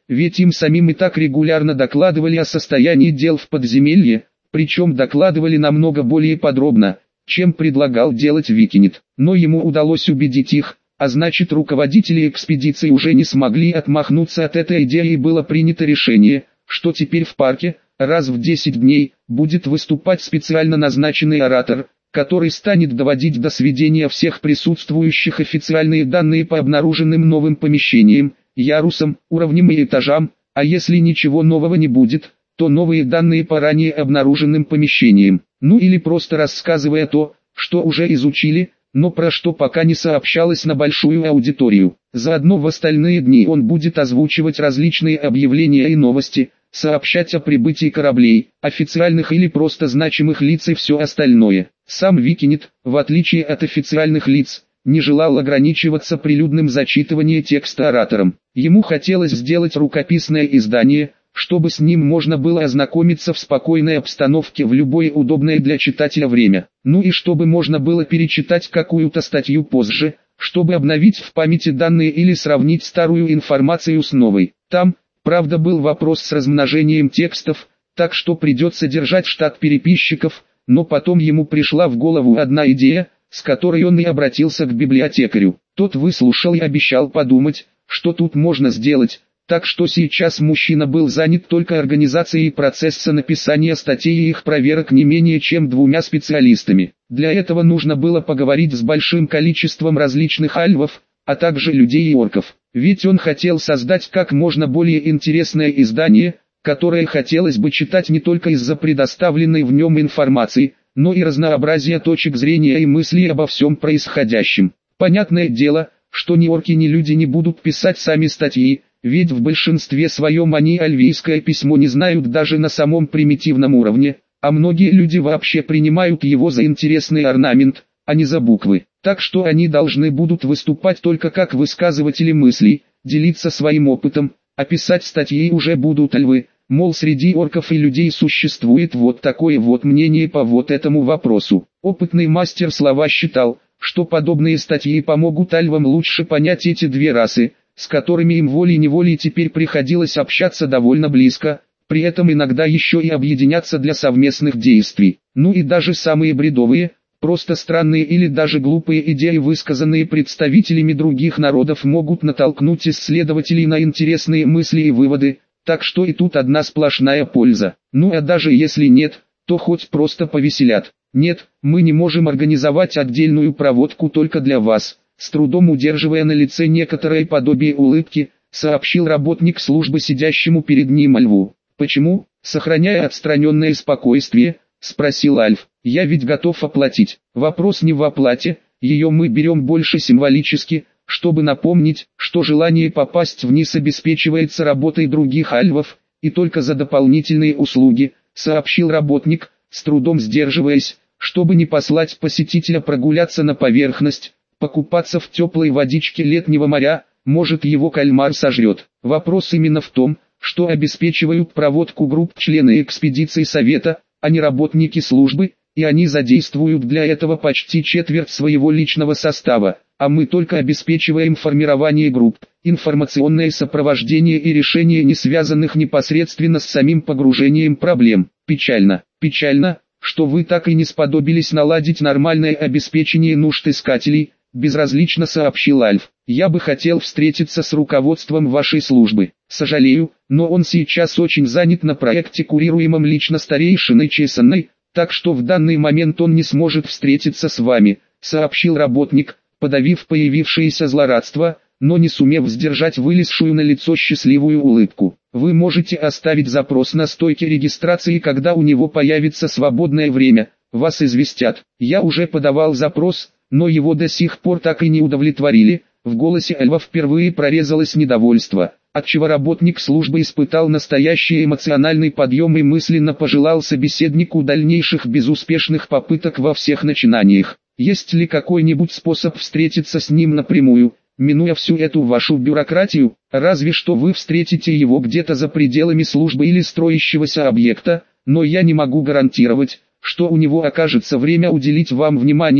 ведь им самим и так регулярно докладывали о состоянии дел в подземелье, причем докладывали намного более подробно, чем предлагал делать Викинит. Но ему удалось убедить их, а значит руководители экспедиции уже не смогли отмахнуться от этой идеи, и было принято решение, что теперь в парке, раз в десять дней, будет выступать специально назначенный оратор, который станет доводить до сведения всех присутствующих официальные данные по обнаруженным новым помещениям, ярусам, уровням и этажам, а если ничего нового не будет, то новые данные по ранее обнаруженным помещениям, ну или просто рассказывая то, что уже изучили, но про что пока не сообщалось на большую аудиторию. Заодно в остальные дни он будет озвучивать различные объявления и новости, сообщать о прибытии кораблей, официальных или просто значимых лиц и все остальное. Сам Викинит, в отличие от официальных лиц, не желал ограничиваться прилюдным зачитыванием текста оратором. Ему хотелось сделать рукописное издание, чтобы с ним можно было ознакомиться в спокойной обстановке в любое удобное для читателя время. Ну и чтобы можно было перечитать какую-то статью позже, чтобы обновить в памяти данные или сравнить старую информацию с новой. Там, правда, был вопрос с размножением текстов, так что придется держать штат переписчиков, но потом ему пришла в голову одна идея, с которой он и обратился к библиотекарю. Тот выслушал и обещал подумать, что тут можно сделать. Так что сейчас мужчина был занят только организацией процесса написания статей и их проверок не менее чем двумя специалистами. Для этого нужно было поговорить с большим количеством различных альвов, а также людей и орков. Ведь он хотел создать как можно более интересное издание, которое хотелось бы читать не только из-за предоставленной в нем информации, но и разнообразия точек зрения и мыслей обо всем происходящем. Понятное дело, что ни орки, ни люди не будут писать сами статьи, ведь в большинстве своем они альвийское письмо не знают даже на самом примитивном уровне, а многие люди вообще принимают его за интересный орнамент, а не за буквы. Так что они должны будут выступать только как высказыватели мыслей, делиться своим опытом, а писать статьи уже будут альвы, мол среди орков и людей существует вот такое вот мнение по вот этому вопросу. Опытный мастер слова считал, что подобные статьи помогут альвам лучше понять эти две расы, с которыми им волей-неволей теперь приходилось общаться довольно близко, при этом иногда еще и объединяться для совместных действий. Ну и даже самые бредовые, просто странные или даже глупые идеи, высказанные представителями других народов, могут натолкнуть исследователей на интересные мысли и выводы, так что и тут одна сплошная польза. Ну а даже если нет, то хоть просто повеселят. Нет, мы не можем организовать отдельную проводку только для вас. С трудом удерживая на лице некоторое подобие улыбки, сообщил работник службы сидящему перед ним Альву. «Почему?» — сохраняя отстраненное спокойствие, спросил Альф. «Я ведь готов оплатить». Вопрос не в оплате, ее мы берем больше символически, чтобы напомнить, что желание попасть вниз обеспечивается работой других альвов, и только за дополнительные услуги, сообщил работник, с трудом сдерживаясь, чтобы не послать посетителя прогуляться на поверхность, покупаться в теплой водичке летнего моря, может его кальмар сожрет. Вопрос именно в том, что обеспечивают проводку групп члены экспедиции совета, а не работники службы, и они задействуют для этого почти четверть своего личного состава, а мы только обеспечиваем формирование групп, информационное сопровождение и решение не связанных непосредственно с самим погружением проблем. Печально, печально, что вы так и не сподобились наладить нормальное обеспечение нужд искателей, безразлично сообщил Альф. Я бы хотел встретиться с руководством вашей службы. Сожалею, но он сейчас очень занят на проекте, курируемом лично старейшиной Чесанной, так что в данный момент он не сможет встретиться с вами, сообщил работник, подавив появившееся злорадство, но не сумев сдержать вылезшую на лицо счастливую улыбку. Вы можете оставить запрос на стойке регистрации, когда у него появится свободное время, вас известят. Я уже подавал запрос, но его до сих пор так и не удовлетворили. В голосе Альва впервые прорезалось недовольство, отчего работник службы испытал настоящий эмоциональный подъем и мысленно пожелал собеседнику дальнейших безуспешных попыток во всех начинаниях. Есть ли какой-нибудь способ встретиться с ним напрямую, минуя всю эту вашу бюрократию? Разве что вы встретите его где-то за пределами службы или строящегося объекта, но я не могу гарантировать, что у него окажется время уделить вам внимание,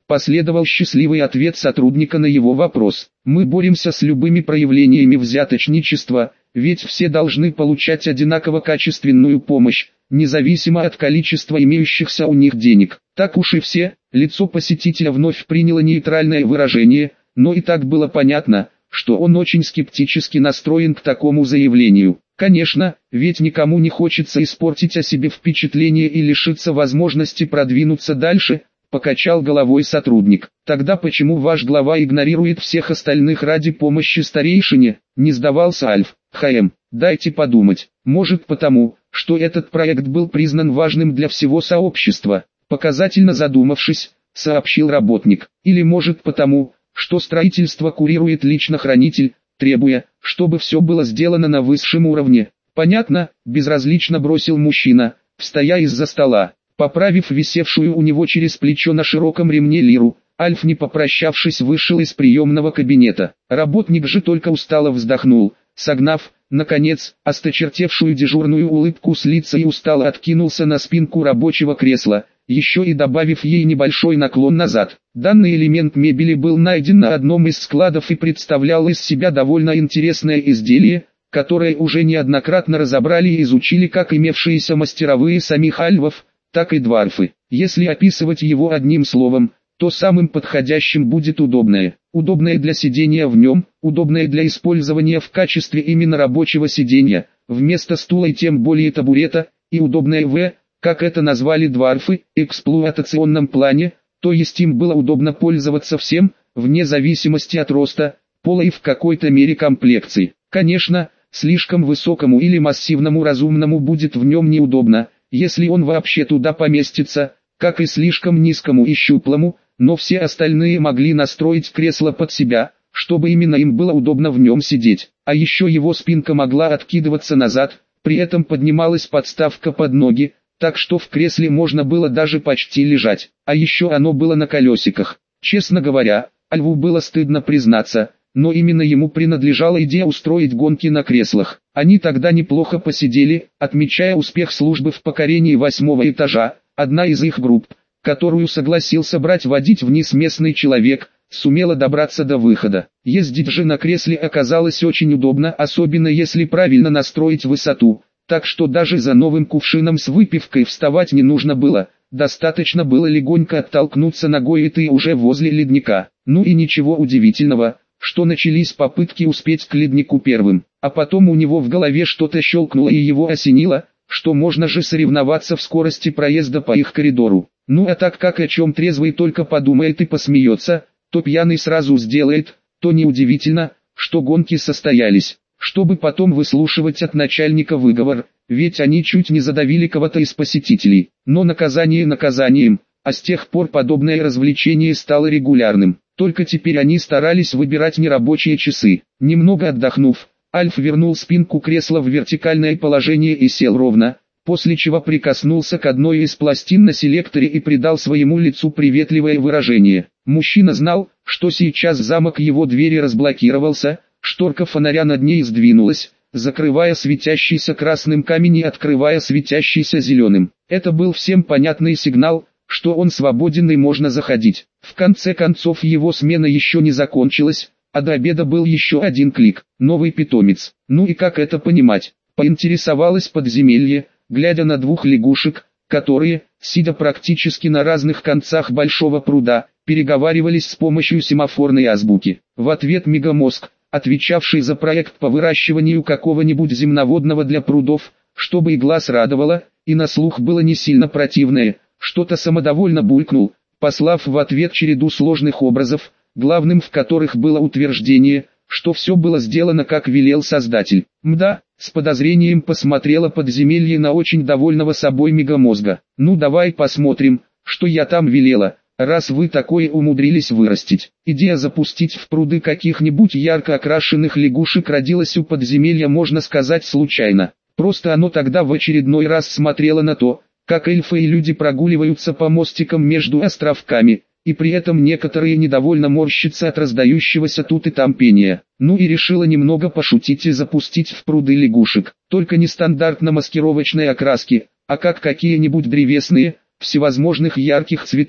Последовал счастливый ответ сотрудника на его вопрос. Мы боремся с любыми проявлениями взяточничества, ведь все должны получать одинаково качественную помощь, независимо от количества имеющихся у них денег. Так уж и все. Лицо посетителя вновь приняло нейтральное выражение, но и так было понятно, что он очень скептически настроен к такому заявлению. Конечно, ведь никому не хочется испортить о себе впечатление и лишиться возможности продвинуться дальше, покачал головой сотрудник. Тогда почему ваш глава игнорирует всех остальных ради помощи старейшине? Не сдавался Альф. Хм, дайте подумать. Может потому, что этот проект был признан важным для всего сообщества. Показательно задумавшись, сообщил работник. Или может потому, что строительство курирует лично хранитель, требуя, чтобы все было сделано на высшем уровне. Понятно, безразлично бросил мужчина, встая из-за стола. Поправив висевшую у него через плечо на широком ремне лиру, Альф, не попрощавшись, вышел из приемного кабинета. Работник же только устало вздохнул, согнав, наконец, осточертевшую дежурную улыбку с лица и устало откинулся на спинку рабочего кресла, еще и добавив ей небольшой наклон назад. Данный элемент мебели был найден на одном из складов и представлял из себя довольно интересное изделие, которое уже неоднократно разобрали и изучили как имевшиеся мастеровые самих альвов, так и дварфы. Если описывать его одним словом, то самым подходящим будет удобное. Удобное для сидения в нем, удобное для использования в качестве именно рабочего сиденья, вместо стула и тем более табурета, и удобное в, как это назвали дварфы, эксплуатационном плане, то есть им было удобно пользоваться всем, вне зависимости от роста, пола и в какой-то мере комплекции. Конечно, слишком высокому или массивному разумному будет в нем неудобно, если он вообще туда поместится, как и слишком низкому и щуплому, но все остальные могли настроить кресло под себя, чтобы именно им было удобно в нем сидеть. А еще его спинка могла откидываться назад, при этом поднималась подставка под ноги, так что в кресле можно было даже почти лежать. А еще оно было на колесиках. Честно говоря, Альву было стыдно признаться, но именно ему принадлежала идея устроить гонки на креслах. Они тогда неплохо посидели, отмечая успех службы в покорении восьмого этажа. Одна из их групп, которую согласился брать водить вниз местный человек, сумела добраться до выхода. Ездить же на кресле оказалось очень удобно, особенно если правильно настроить высоту, так что даже за новым кувшином с выпивкой вставать не нужно было, достаточно было легонько оттолкнуться ногой и ты уже возле ледника. Ну и ничего удивительного, что начались попытки успеть к леднику первым, а потом у него в голове что-то щелкнуло и его осенило, что можно же соревноваться в скорости проезда по их коридору. Ну а так как о чем трезвый только подумает и посмеется, то пьяный сразу сделает, то неудивительно, что гонки состоялись, чтобы потом выслушивать от начальника выговор, ведь они чуть не задавили кого-то из посетителей. Но наказание наказанием, а с тех пор подобное развлечение стало регулярным. Только теперь они старались выбирать нерабочие часы. Немного отдохнув, Альф вернул спинку кресла в вертикальное положение и сел ровно, после чего прикоснулся к одной из пластин на селекторе и придал своему лицу приветливое выражение. Мужчина знал, что сейчас замок его двери разблокировался, шторка фонаря над ней сдвинулась, закрывая светящийся красным камень и открывая светящийся зеленым. Это был всем понятный сигнал, что он свободен и можно заходить. В конце концов его смена еще не закончилась, а до обеда был еще один клик. Новый питомец. Ну и как это понимать? Поинтересовалось подземелье, глядя на двух лягушек, которые, сидя практически на разных концах большого пруда, переговаривались с помощью семафорной азбуки. В ответ Мегамозг, отвечавший за проект по выращиванию какого-нибудь земноводного для прудов, чтобы и глаз радовало, и на слух было не сильно противное, что-то самодовольно булькнул, послав в ответ череду сложных образов, главным в которых было утверждение, что все было сделано как велел Создатель. Мда, с подозрением посмотрела подземелье на очень довольного собой Мегамозга. Ну давай посмотрим, что я там велела, раз вы такое умудрились вырастить. Идея запустить в пруды каких-нибудь ярко окрашенных лягушек родилась у подземелья, можно сказать, случайно. Просто оно тогда в очередной раз смотрело на то, как эльфы и люди прогуливаются по мостикам между островками, и при этом некоторые недовольно морщатся от раздающегося тут и там пения. Ну и решила немного пошутить и запустить в пруды лягушек, только не стандартно маскировочной окраски, а как какие-нибудь древесные, всевозможных ярких цветов.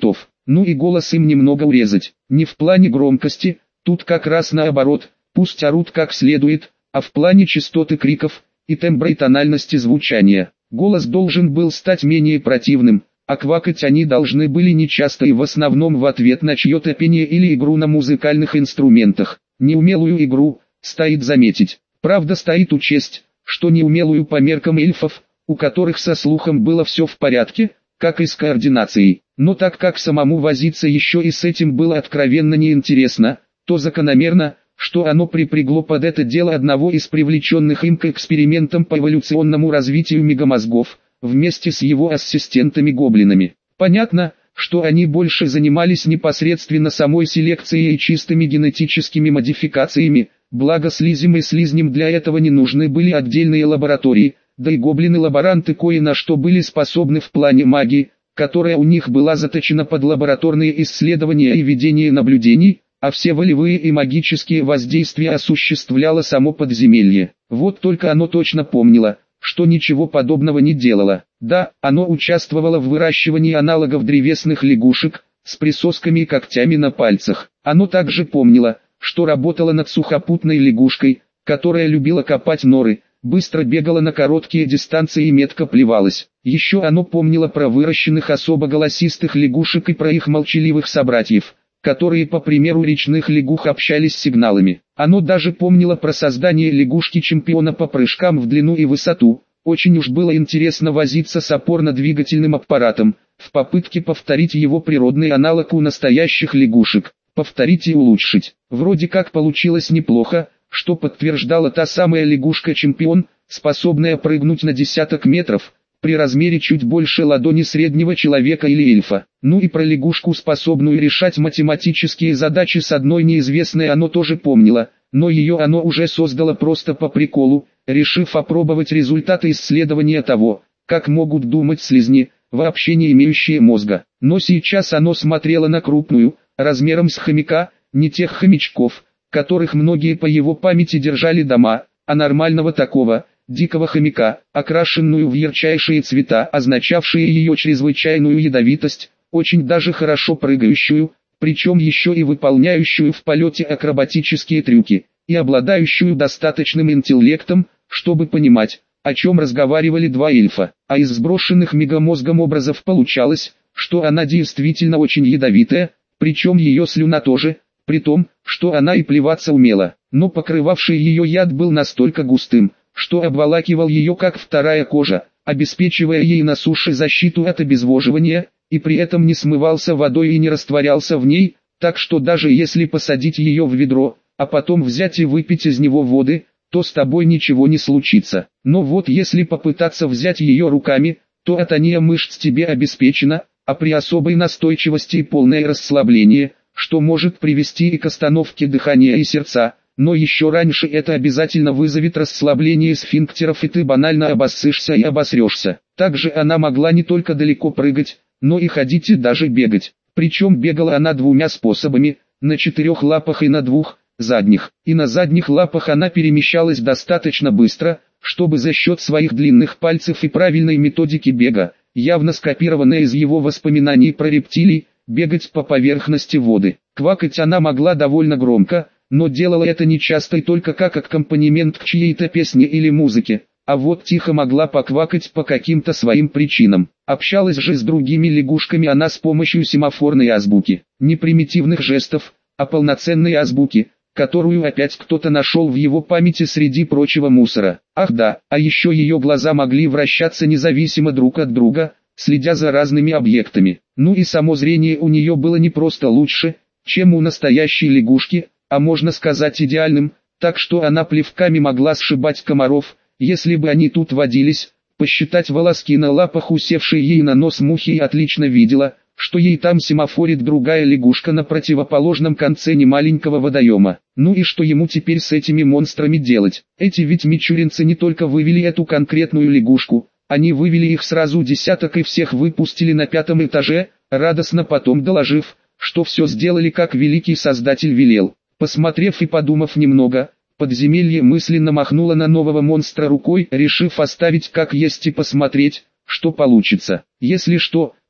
ну и голос им немного урезать. Не в плане громкости, тут как раз наоборот, пусть орут как следует, а в плане частоты криков и тембра и тональности звучания. Голос должен был стать менее противным, а квакать они должны были нечасто и в основном в ответ на чье-то пение или игру на музыкальных инструментах. Неумелую игру, стоит заметить. Правда, стоит учесть, что неумелую по меркам эльфов, у которых со слухом было все в порядке, как и с координацией. Но так как самому возиться еще и с этим было откровенно неинтересно, то закономерно, что оно припрягло под это дело одного из привлеченных им к экспериментам по эволюционному развитию мегамозгов, вместе с его ассистентами-гоблинами. Понятно, что они больше занимались непосредственно самой селекцией и чистыми генетическими модификациями, благо слизям и слизням для этого не нужны были отдельные лаборатории, да и гоблины-лаборанты кое на что были способны в плане магии, которая у них была заточена под лабораторные исследования и ведение наблюдений, а все волевые и магические воздействия осуществляло само подземелье. Вот только оно точно помнило, что ничего подобного не делало. Да, оно участвовало в выращивании аналогов древесных лягушек, с присосками и когтями на пальцах. Оно также помнило, что работало над сухопутной лягушкой, которая любила копать норы, быстро бегала на короткие дистанции и метко плевалась. Еще оно помнило про выращенных особо голосистых лягушек и про их молчаливых собратьев, которые по примеру речных лягух общались с сигналами. Оно даже помнило про создание лягушки-чемпиона по прыжкам в длину и высоту. Очень уж было интересно возиться с опорно-двигательным аппаратом, в попытке повторить его природный аналог у настоящих лягушек, повторить и улучшить. Вроде как получилось неплохо, что подтверждала та самая лягушка-чемпион, способная прыгнуть на десяток метров, при размере чуть больше ладони среднего человека или эльфа. Ну и про лягушку, способную решать математические задачи с одной неизвестной, оно тоже помнило, но ее оно уже создало просто по приколу, решив опробовать результаты исследования того, как могут думать слизни, вообще не имеющие мозга. Но сейчас оно смотрело на крупную, размером с хомяка, не тех хомячков, которых многие по его памяти держали дома, а нормального такого, дикого хомяка, окрашенную в ярчайшие цвета, означавшие ее чрезвычайную ядовитость, очень даже хорошо прыгающую, причем еще и выполняющую в полете акробатические трюки, и обладающую достаточным интеллектом, чтобы понимать, о чем разговаривали два эльфа. А из сброшенных мегамозгом образов получалось, что она действительно очень ядовитая, причем ее слюна тоже, при том, что она и плеваться умела, но покрывавший ее яд был настолько густым, что обволакивал ее как вторая кожа, обеспечивая ей на суше защиту от обезвоживания, и при этом не смывался водой и не растворялся в ней, так что даже если посадить ее в ведро, а потом взять и выпить из него воды, то с тобой ничего не случится. Но вот если попытаться взять ее руками, то атония мышц тебе обеспечена, а при особой настойчивости и полное расслабление, что может привести и к остановке дыхания и сердца, но еще раньше это обязательно вызовет расслабление сфинктеров и ты банально обоссышься и обосрешься. Также она могла не только далеко прыгать, но и ходить и даже бегать. Причем бегала она двумя способами, на четырех лапах и на двух, задних. И на задних лапах она перемещалась достаточно быстро, чтобы за счет своих длинных пальцев и правильной методики бега, явно скопированной из его воспоминаний про рептилий, бегать по поверхности воды. Квакать она могла довольно громко, но делала это нечасто и только как аккомпанемент к чьей-то песне или музыке, а вот тихо могла поквакать по каким-то своим причинам. Общалась же с другими лягушками она с помощью семафорной азбуки, не примитивных жестов, а полноценной азбуки, которую опять кто-то нашел в его памяти среди прочего мусора. Ах да, а еще ее глаза могли вращаться независимо друг от друга, следя за разными объектами. Ну и само зрение у нее было не просто лучше, чем у настоящей лягушки, а можно сказать идеальным, так что она плевками могла сшибать комаров, если бы они тут водились, посчитать волоски на лапах усевшей ей на нос мухи и отлично видела, что ей там семафорит другая лягушка на противоположном конце немаленького водоема. Ну и что ему теперь с этими монстрами делать? Эти ведь мичуринцы не только вывели эту конкретную лягушку, они вывели их сразу десяток и всех выпустили на пятом этаже, радостно потом доложив, что все сделали как великий создатель велел. Посмотрев и подумав немного, подземелье мысленно махнуло на нового монстра рукой, решив оставить как есть и посмотреть, что получится. Если что,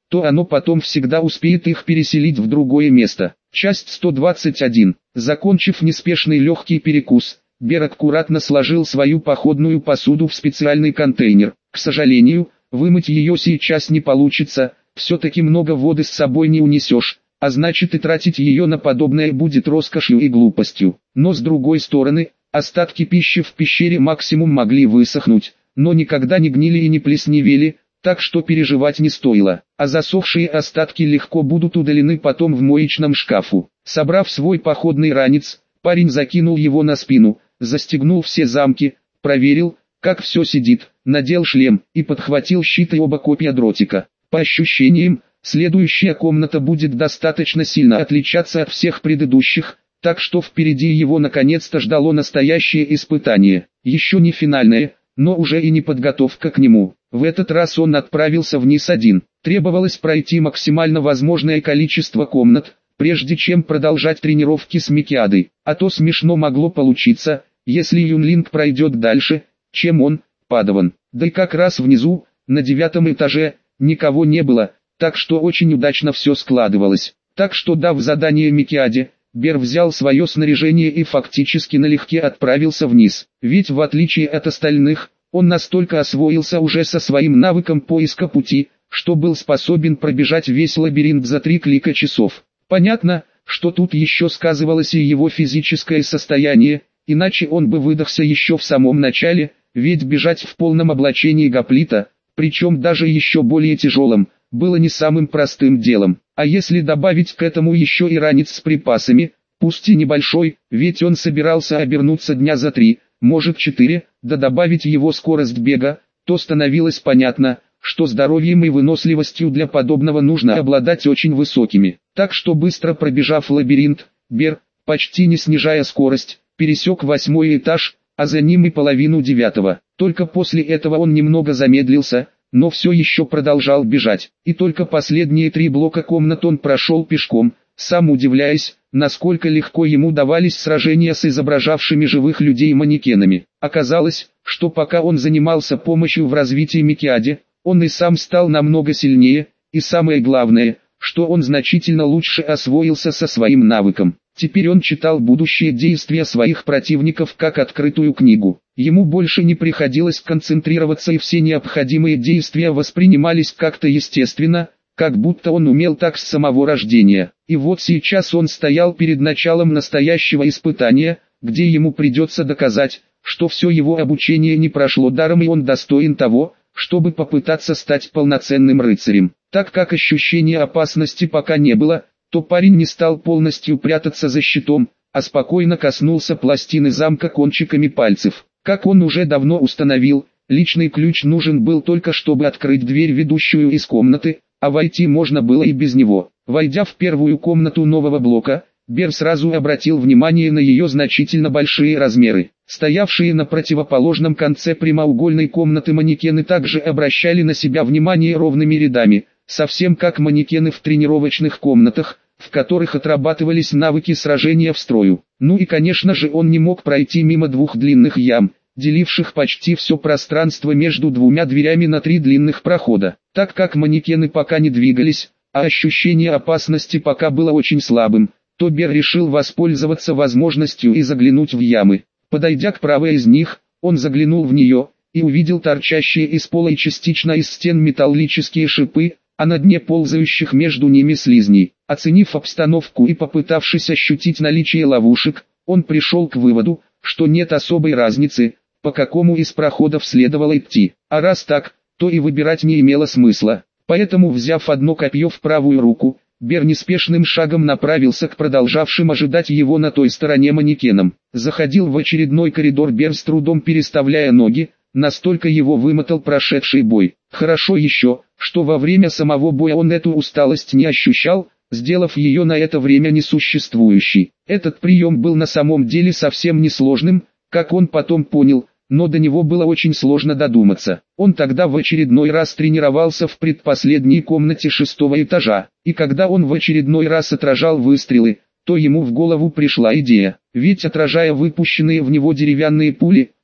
то оно потом всегда успеет их переселить в другое место. Часть сто двадцать один. Закончив неспешный легкий перекус, Бер аккуратно сложил свою походную посуду в специальный контейнер. К сожалению, вымыть ее сейчас не получится, все-таки много воды с собой не унесешь, а значит и тратить ее на подобное будет роскошью и глупостью. Но с другой стороны, остатки пищи в пещере максимум могли высохнуть, но никогда не гнили и не плесневели, так что переживать не стоило, а засохшие остатки легко будут удалены потом в моечном шкафу. Собрав свой походный ранец, парень закинул его на спину, застегнул все замки, проверил, как все сидит, надел шлем и подхватил щит и оба копья дротика. По ощущениям, следующая комната будет достаточно сильно отличаться от всех предыдущих, так что впереди его наконец-то ждало настоящее испытание. Еще не финальное, но уже и не подготовка к нему. В этот раз он отправился вниз один. Требовалось пройти максимально возможное количество комнат, прежде чем продолжать тренировки с Микиадой. А то смешно могло получиться, если Юнлинг пройдет дальше, чем он, Падаван. Да и как раз внизу, на девятом этаже, никого не было, так что очень удачно все складывалось. Так что, дав задание Микиаде, Бер взял свое снаряжение и фактически налегке отправился вниз. Ведь в отличие от остальных, он настолько освоился уже со своим навыком поиска пути, что был способен пробежать весь лабиринт за три клика часов. Понятно, что тут еще сказывалось и его физическое состояние, иначе он бы выдохся еще в самом начале, ведь бежать в полном облачении гоплита, причем даже еще более тяжелым, было не самым простым делом. А если добавить к этому еще и ранец с припасами, пусть и небольшой, ведь он собирался обернуться дня за три, может четыре, да добавить его скорость бега, то становилось понятно, что здоровьем и выносливостью для подобного нужно обладать очень высокими. Так что быстро пробежав лабиринт, Бер, почти не снижая скорость, пересек восьмой этаж, а за ним и половину девятого. Только после этого он немного замедлился, но все еще продолжал бежать. И только последние три блока комнат он прошел пешком, сам удивляясь, насколько легко ему давались сражения с изображавшими живых людей манекенами. Оказалось, что пока он занимался помощью в развитии Микиаде, он и сам стал намного сильнее, и самое главное, что он значительно лучше освоился со своим навыком. Теперь он читал будущие действия своих противников как открытую книгу. Ему больше не приходилось концентрироваться, и все необходимые действия воспринимались как-то естественно, как будто он умел так с самого рождения. И вот сейчас он стоял перед началом настоящего испытания, где ему придется доказать, что все его обучение не прошло даром и он достоин того, чтобы попытаться стать полноценным рыцарем. Так как ощущения опасности пока не было, то парень не стал полностью прятаться за щитом, а спокойно коснулся пластины замка кончиками пальцев. Как он уже давно установил, личный ключ нужен был только чтобы открыть дверь, ведущую из комнаты, а войти можно было и без него. Войдя в первую комнату нового блока, Бер сразу обратил внимание на ее значительно большие размеры. Стоявшие на противоположном конце прямоугольной комнаты манекены также обращали на себя внимание ровными рядами, совсем как манекены в тренировочных комнатах, в которых отрабатывались навыки сражения в строю. Ну и конечно же он не мог пройти мимо двух длинных ям, деливших почти все пространство между двумя дверями на три длинных прохода. Так как манекены пока не двигались, а ощущение опасности пока было очень слабым, то Бер решил воспользоваться возможностью и заглянуть в ямы. Подойдя к правой из них, он заглянул в нее, и увидел торчащие из пола и частично из стен металлические шипы, а на дне ползающих между ними слизней. Оценив обстановку и попытавшись ощутить наличие ловушек, он пришел к выводу, что нет особой разницы, по какому из проходов следовало идти. А раз так, то и выбирать не имело смысла. Поэтому, взяв одно копье в правую руку, Бер неспешным шагом направился к продолжавшим ожидать его на той стороне манекенам. Заходил в очередной коридор Бер с трудом переставляя ноги, настолько его вымотал прошедший бой. Хорошо еще, что во время самого боя он эту усталость не ощущал, сделав ее на это время несуществующей. Этот прием был на самом деле совсем несложным, как он потом понял, но до него было очень сложно додуматься. Он тогда в очередной раз тренировался в предпоследней комнате шестого этажа, и когда он в очередной раз отражал выстрелы, то ему в голову пришла идея, ведь отражая выпущенные в него деревянные пули,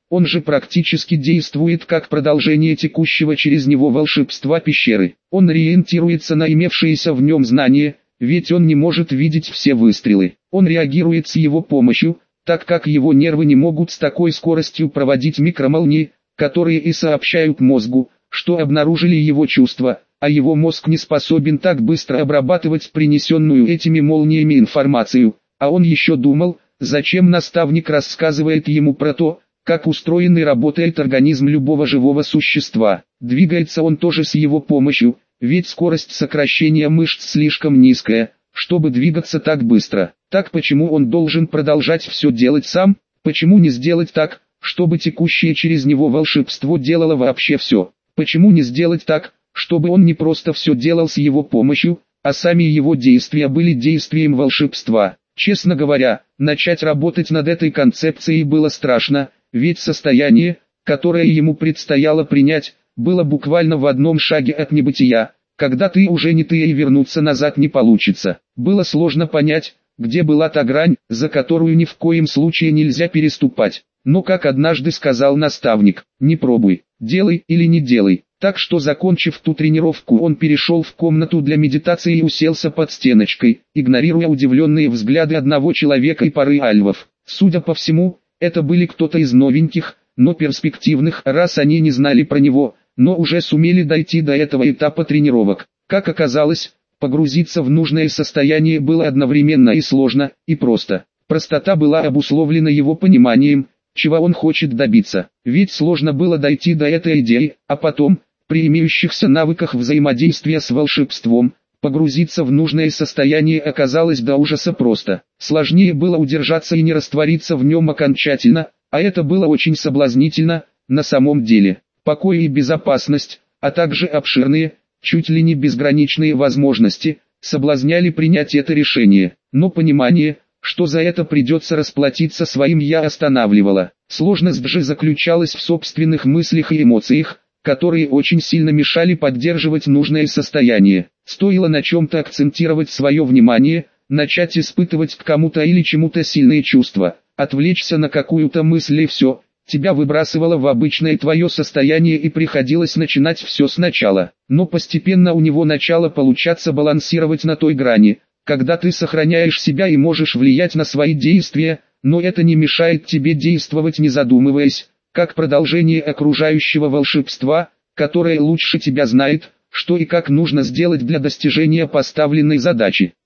он же практически действует как продолжение текущего через него волшебства пещеры. Он ориентируется на имевшиеся в нем знания, ведь он не может видеть все выстрелы. Он реагирует с его помощью, так как его нервы не могут с такой скоростью проводить микромолнии, которые и сообщают мозгу, что обнаружили его чувства, а его мозг не способен так быстро обрабатывать принесенную этими молниями информацию, а он еще думал, зачем наставник рассказывает ему про то, как устроен и работает организм любого живого существа. Двигается он тоже с его помощью, ведь скорость сокращения мышц слишком низкая, чтобы двигаться так быстро. Так почему он должен продолжать все делать сам? Почему не сделать так, чтобы текущее через него волшебство делало вообще все? Почему не сделать так, чтобы он не просто все делал с его помощью, а сами его действия были действием волшебства? Честно говоря, начать работать над этой концепцией было страшно, ведь состояние, которое ему предстояло принять, было буквально в одном шаге от небытия, когда ты уже не ты и вернуться назад не получится. Было сложно понять, где была та грань, за которую ни в коем случае нельзя переступать. Но как однажды сказал наставник, не пробуй, делай или не делай. Так что, закончив ту тренировку, он перешел в комнату для медитации и уселся под стеночкой, игнорируя удивленные взгляды одного человека и пары альвов. Судя по всему, это были кто-то из новеньких, но перспективных, раз они не знали про него, но уже сумели дойти до этого этапа тренировок. Как оказалось, погрузиться в нужное состояние было одновременно и сложно, и просто. Простота была обусловлена его пониманием, чего он хочет добиться. Ведь сложно было дойти до этой идеи, а потом, при имеющихся навыках взаимодействия с волшебством, погрузиться в нужное состояние оказалось до ужаса просто. Сложнее было удержаться и не раствориться в нем окончательно, а это было очень соблазнительно, на самом деле. Покой и безопасность, а также обширные, чуть ли не безграничные возможности, соблазняли принять это решение. Но понимание, что за это придется расплатиться своим «я» останавливало. Сложность же заключалась в собственных мыслях и эмоциях, которые очень сильно мешали поддерживать нужное состояние. Стоило на чем-то акцентировать свое внимание, начать испытывать к кому-то или чему-то сильные чувства, отвлечься на какую-то мысль и все, тебя выбрасывало в обычное твое состояние и приходилось начинать все сначала. Но постепенно у него начало получаться балансировать на той грани, когда ты сохраняешь себя и можешь влиять на свои действия, но это не мешает тебе действовать не задумываясь, как продолжение окружающего волшебства, которое лучше тебя знает, что и как нужно сделать для достижения поставленной задачи.